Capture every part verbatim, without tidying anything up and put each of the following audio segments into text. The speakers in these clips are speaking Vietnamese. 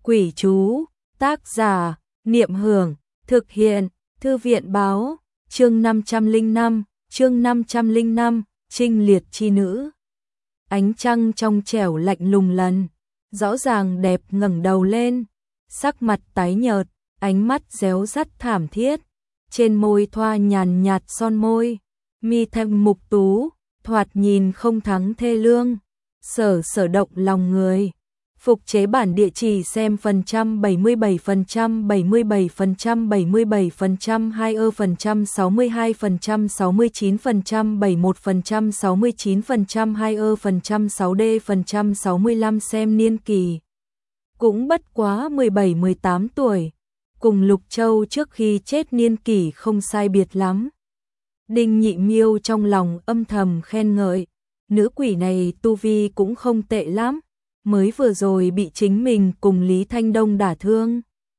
Quỷ chú, tác giả, Niệm Hưởng, thực hiện, Thư viện báo, chương năm trăm lẻ năm, chương năm trăm lẻ năm, Trinh liệt chi nữ. Ánh trăng trong trẻo lạnh lùng lần, rõ ràng đẹp ngẩng đầu lên, sắc mặt tái nhợt, ánh mắt réo rắt thảm thiết, trên môi thoa nhàn nhạt son môi, mi thanh mục tú, thoạt nhìn không thắng thê lương, sở sở động lòng người. Phục chế bản địa chỉ xem phần trăm bảy mươi bảy phần trăm bảy mươi bảy phần trăm bảy mươi bảy phần trăm hai ơ phần trăm sáu mươi hai phần trăm sáu mươi chín phần trăm bảy mươi mốt phần trăm sáu mươi chín phần trăm hai ơ phần trăm sáu D phần trăm sáu mươi lăm xem niên kỳ. Cũng bất quá mười bảy mười tám tuổi, cùng Lục Châu trước khi chết niên kỷ không sai biệt lắm. Đinh Nhị Miêu trong lòng âm thầm khen ngợi, nữ quỷ này tu vi cũng không tệ lắm. Mới vừa rồi bị chính mình cùng Lý Thanh Đông đả thương,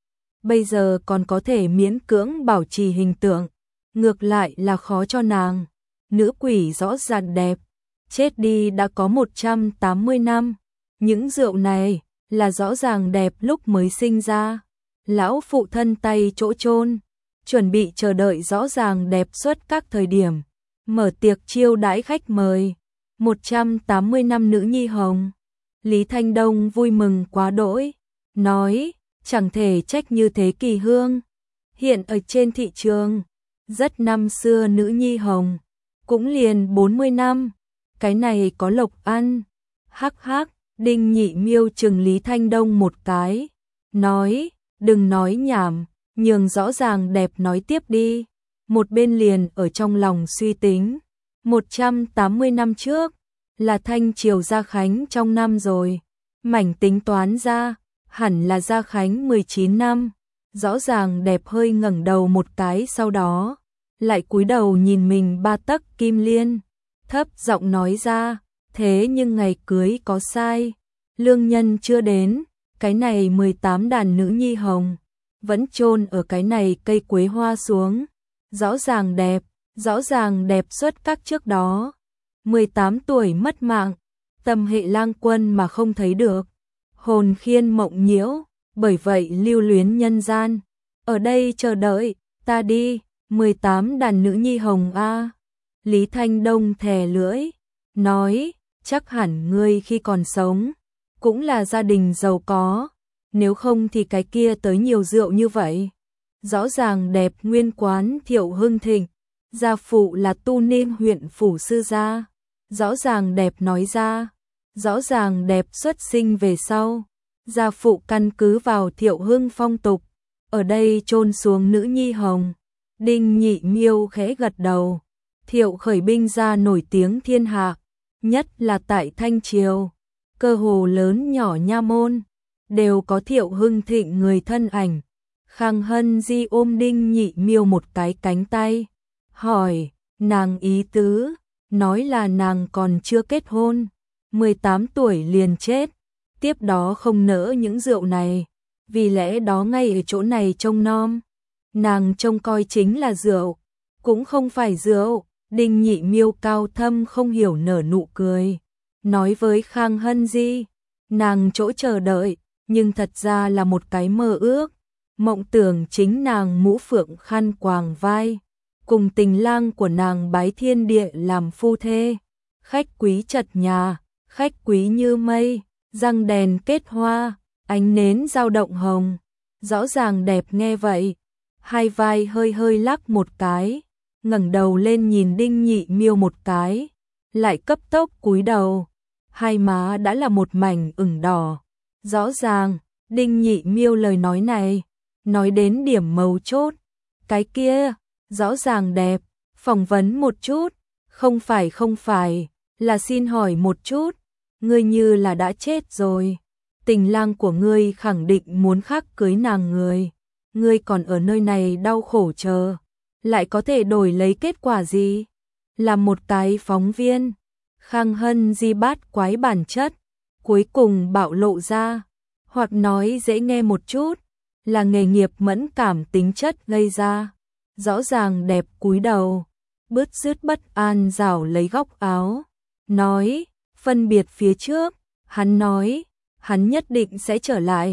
bây giờ còn có thể miễn cưỡng bảo trì hình tượng, ngược lại là khó cho nàng. Nữ quỷ rõ ràng đẹp, chết đi đã có một trăm tám mươi năm, những rượu này là rõ ràng đẹp lúc mới sinh ra. Lão phụ thân tay chỗ chôn, chuẩn bị chờ đợi rõ ràng đẹp suốt các thời điểm, mở tiệc chiêu đãi khách mời. một trăm tám mươi năm nữ nhi hồng. Lý Thanh Đông vui mừng quá đỗi, nói, chẳng thể trách như thế kỳ hương. Hiện ở trên thị trường, rất năm xưa nữ nhi hồng, cũng liền bốn mươi năm, cái này có lộc ăn. Hắc hắc, Đinh Nhị Miêu chừng Lý Thanh Đông một cái, nói, đừng nói nhảm, nhường rõ ràng đẹp nói tiếp đi. Một bên liền ở trong lòng suy tính, một trăm tám mươi năm trước, là Thanh Triều Gia Khánh trong năm rồi, mảnh tính toán ra, hẳn là Gia Khánh mười chín năm, rõ ràng đẹp hơi ngẩng đầu một cái sau đó, lại cúi đầu nhìn mình ba tấc kim liên, thấp giọng nói ra, thế nhưng ngày cưới có sai, lương nhân chưa đến, cái này mười tám đàn nữ nhi hồng, vẫn chôn ở cái này cây quế hoa xuống, rõ ràng đẹp, rõ ràng đẹp xuất các trước đó. mười tám tuổi mất mạng, tâm hệ lang quân mà không thấy được, hồn khiên mộng nhiễu, bởi vậy lưu luyến nhân gian, ở đây chờ đợi, ta đi, mười tám đàn nữ nhi hồng a. Lý Thanh Đông thè lưỡi, nói, chắc hẳn ngươi khi còn sống, cũng là gia đình giàu có, nếu không thì cái kia tới nhiều rượu như vậy. Rõ ràng đẹp nguyên quán Thiệu Hưng Thịnh, gia phụ là Tu Niên huyện phủ sư gia. Rõ ràng đẹp nói ra, rõ ràng đẹp xuất sinh về sau, gia phụ căn cứ vào Thiệu Hưng phong tục, ở đây chôn xuống nữ nhi hồng. Đinh Nhị Miêu khẽ gật đầu, Thiệu khởi binh ra nổi tiếng thiên hạ, nhất là tại Thanh Triều, cơ hồ lớn nhỏ nha môn, đều có Thiệu Hưng Thịnh người thân ảnh. Khang Hân Di ôm Đinh Nhị Miêu một cái cánh tay, hỏi, nàng ý tứ, nói là nàng còn chưa kết hôn, mười tám tuổi liền chết, tiếp đó không nỡ những rượu này, vì lẽ đó ngay ở chỗ này trông nom, nàng trông coi chính là rượu, cũng không phải rượu. Đinh Nhị Miêu cao thâm không hiểu nở nụ cười, nói với Khang Hân Di, nàng chỗ chờ đợi, nhưng thật ra là một cái mơ ước, mộng tưởng chính nàng mũ phượng khăn quàng vai, cùng tình lang của nàng bái thiên địa làm phu thê, khách quý chật nhà, khách quý như mây, răng đèn kết hoa, ánh nến dao động hồng. Rõ ràng đẹp nghe vậy, hai vai hơi hơi lắc một cái, ngẩng đầu lên nhìn Đinh Nhị Miêu một cái, lại cấp tốc cúi đầu, hai má đã là một mảnh ửng đỏ. Rõ ràng, Đinh Nhị Miêu lời nói này, nói đến điểm mấu chốt, cái kia, rõ ràng đẹp, phỏng vấn một chút, không phải không phải, là xin hỏi một chút, ngươi như là đã chết rồi, tình lang của ngươi khẳng định muốn khác cưới nàng người, ngươi còn ở nơi này đau khổ chờ, lại có thể đổi lấy kết quả gì? Là một cái phóng viên, Khang Hân Di bát quái bản chất, cuối cùng bạo lộ ra, hoặc nói dễ nghe một chút, là nghề nghiệp mẫn cảm tính chất gây ra. Rõ ràng đẹp cúi đầu, bứt rứt bất an rảo lấy góc áo, nói, phân biệt phía trước, hắn nói, hắn nhất định sẽ trở lại,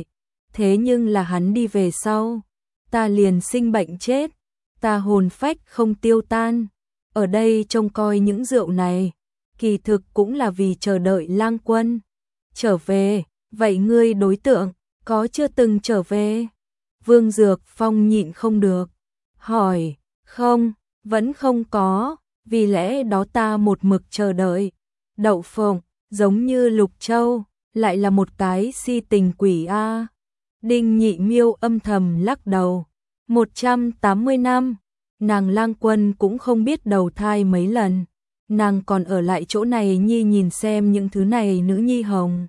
thế nhưng là hắn đi về sau, ta liền sinh bệnh chết, ta hồn phách không tiêu tan. Ở đây trông coi những rượu này, kỳ thực cũng là vì chờ đợi Lang Quân trở về. Vậy ngươi đối tượng có chưa từng trở về? Vương Dược Phong nhịn không được hỏi. Không, vẫn không có, vì lẽ đó ta một mực chờ đợi. Đậu Phụng, giống như Lục Châu, lại là một cái si tình quỷ a. Đinh Nhị Miêu âm thầm lắc đầu. một trăm tám mươi năm, nàng Lang Quân cũng không biết đầu thai mấy lần, nàng còn ở lại chỗ này nhi nhìn xem những thứ này nữ nhi hồng.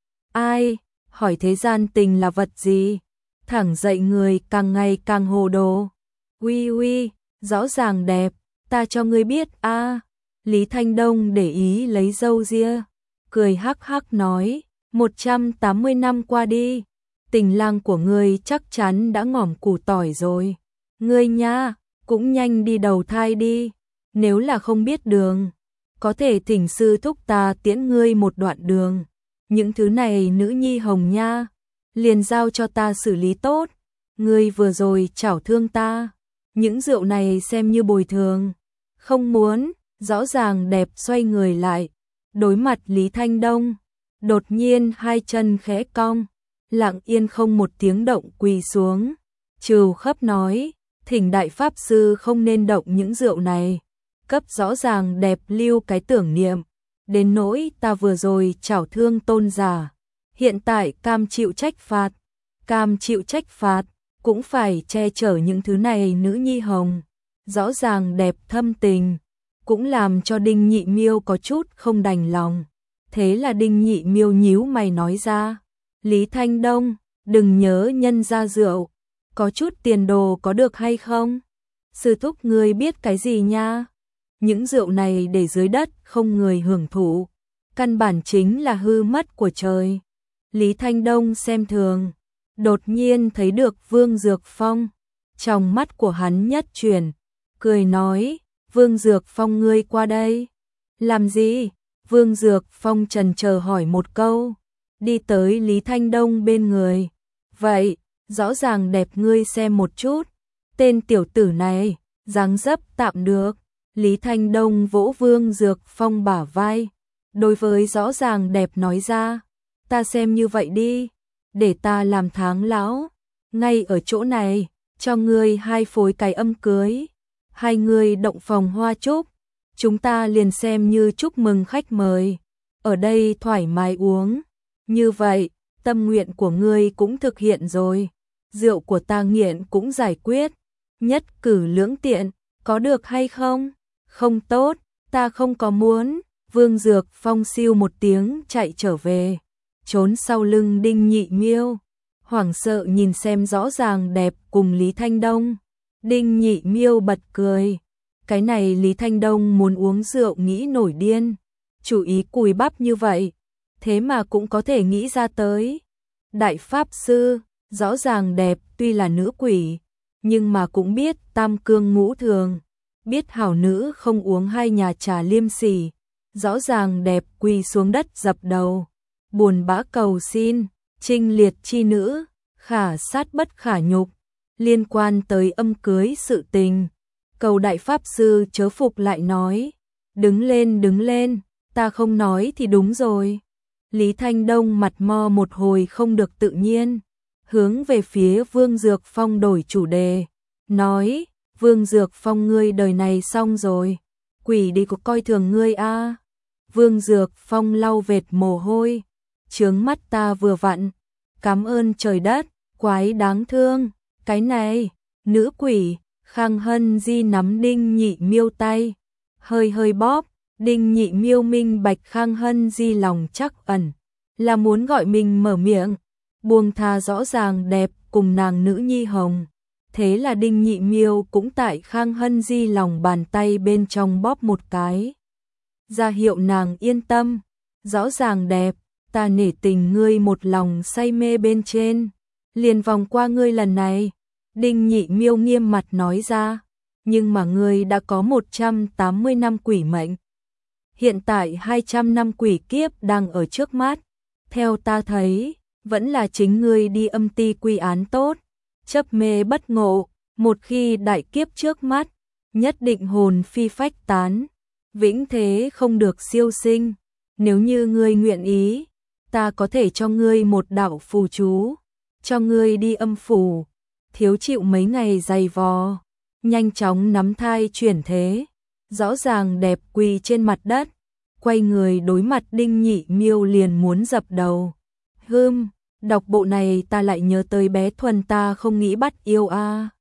Ai, hỏi thế gian tình là vật gì? Thẳng dậy người càng ngày càng hồ đồ. Uy uy, rõ ràng đẹp, ta cho ngươi biết a. Lý Thanh Đông để ý lấy râu ria, cười hắc hắc nói, một trăm tám mươi năm qua đi, tình lang của ngươi chắc chắn đã ngỏm củ tỏi rồi. Ngươi nha, cũng nhanh đi đầu thai đi, nếu là không biết đường, có thể thỉnh sư thúc ta tiễn ngươi một đoạn đường. Những thứ này nữ nhi hồng nha, liền giao cho ta xử lý tốt, ngươi vừa rồi chảo thương ta, những rượu này xem như bồi thường. Không muốn, rõ ràng đẹp xoay người lại, đối mặt Lý Thanh Đông, đột nhiên hai chân khẽ cong, lặng yên không một tiếng động quỳ xuống, trừ khấp nói, thỉnh đại pháp sư không nên động những rượu này, cấp rõ ràng đẹp lưu cái tưởng niệm, đến nỗi ta vừa rồi chảo thương tôn giả, hiện tại cam chịu trách phạt, cam chịu trách phạt, cũng phải che chở những thứ này nữ nhi hồng, rõ ràng đẹp thâm tình, cũng làm cho Đinh Nhị Miêu có chút không đành lòng. Thế là Đinh Nhị Miêu nhíu mày nói ra, Lý Thanh Đông, đừng nhớ nhân ra rượu, có chút tiền đồ có được hay không? Sư thúc ngươi biết cái gì nha? Những rượu này để dưới đất không người hưởng thụ, căn bản chính là hư mất của trời. Lý Thanh Đông xem thường, đột nhiên thấy được Vương Dược Phong, trong mắt của hắn nhất chuyển, cười nói, Vương Dược Phong ngươi qua đây. Làm gì? Vương Dược Phong trần chờ hỏi một câu, đi tới Lý Thanh Đông bên người. Vậy, rõ ràng đẹp ngươi xem một chút, tên tiểu tử này, dáng dấp tạm được. Lý Thanh Đông vỗ Vương Dược Phong bả vai, đối với rõ ràng đẹp nói ra, ta xem như vậy đi, để ta làm tháng lão, ngay ở chỗ này, cho ngươi hai phối cái âm cưới, hai người động phòng hoa chúc, chúng ta liền xem như chúc mừng khách mời, ở đây thoải mái uống, như vậy, tâm nguyện của ngươi cũng thực hiện rồi, rượu của ta nghiện cũng giải quyết, nhất cử lưỡng tiện, có được hay không? Không tốt, ta không có muốn. Vương Dược Phong siêu một tiếng chạy trở về, trốn sau lưng Đinh Nhị Miêu, hoảng sợ nhìn xem rõ ràng đẹp cùng Lý Thanh Đông. Đinh Nhị Miêu bật cười, cái này Lý Thanh Đông muốn uống rượu nghĩ nổi điên, chủ ý cùi bắp như vậy, thế mà cũng có thể nghĩ ra tới. Đại Pháp Sư, rõ ràng đẹp tuy là nữ quỷ, nhưng mà cũng biết tam cương ngũ thường, biết hảo nữ không uống hai nhà trà liêm sỉ, rõ ràng đẹp quỳ xuống đất dập đầu, buồn bã cầu xin, trinh liệt chi nữ, khả sát bất khả nhục, liên quan tới âm cưới sự tình. Cầu Đại Pháp Sư chớ phục lại nói, đứng lên đứng lên, ta không nói thì đúng rồi. Lý Thanh Đông mặt mo một hồi không được tự nhiên, hướng về phía Vương Dược Phong đổi chủ đề, nói, Vương Dược Phong ngươi đời này xong rồi, quỷ đi có coi thường ngươi a. À. Vương Dược Phong lau vệt mồ hôi, chướng mắt ta vừa vặn, cảm ơn trời đất, quái đáng thương, cái này, nữ quỷ. Khang Hân Di nắm Đinh Nhị Miêu tay, hơi hơi bóp, Đinh Nhị Miêu minh bạch Khang Hân Di lòng chắc ẩn, là muốn gọi mình mở miệng, buông tha rõ ràng đẹp cùng nàng nữ nhi hồng. Thế là Đinh Nhị Miêu cũng tại Khang Hân Di lòng bàn tay bên trong bóp một cái, ra hiệu nàng yên tâm, rõ ràng đẹp, ta nể tình ngươi một lòng say mê bên trên, liền vòng qua ngươi lần này. Đinh Nhị Miêu nghiêm mặt nói ra, nhưng mà ngươi đã có một trăm tám mươi năm quỷ mệnh. Hiện tại hai trăm năm quỷ kiếp đang ở trước mắt, theo ta thấy, vẫn là chính ngươi đi âm ti quy án tốt, chấp mê bất ngộ, một khi đại kiếp trước mắt, nhất định hồn phi phách tán, vĩnh thế không được siêu sinh, nếu như ngươi nguyện ý, ta có thể cho ngươi một đạo phù chú, cho ngươi đi âm phủ, thiếu chịu mấy ngày dày vò, nhanh chóng nắm thai chuyển thế, rõ ràng đẹp quỳ trên mặt đất, quay người đối mặt Đinh Nhị Miêu liền muốn dập đầu. Hưm, đọc bộ này ta lại nhớ tới bé Thuần ta không nghĩ bắt yêu a.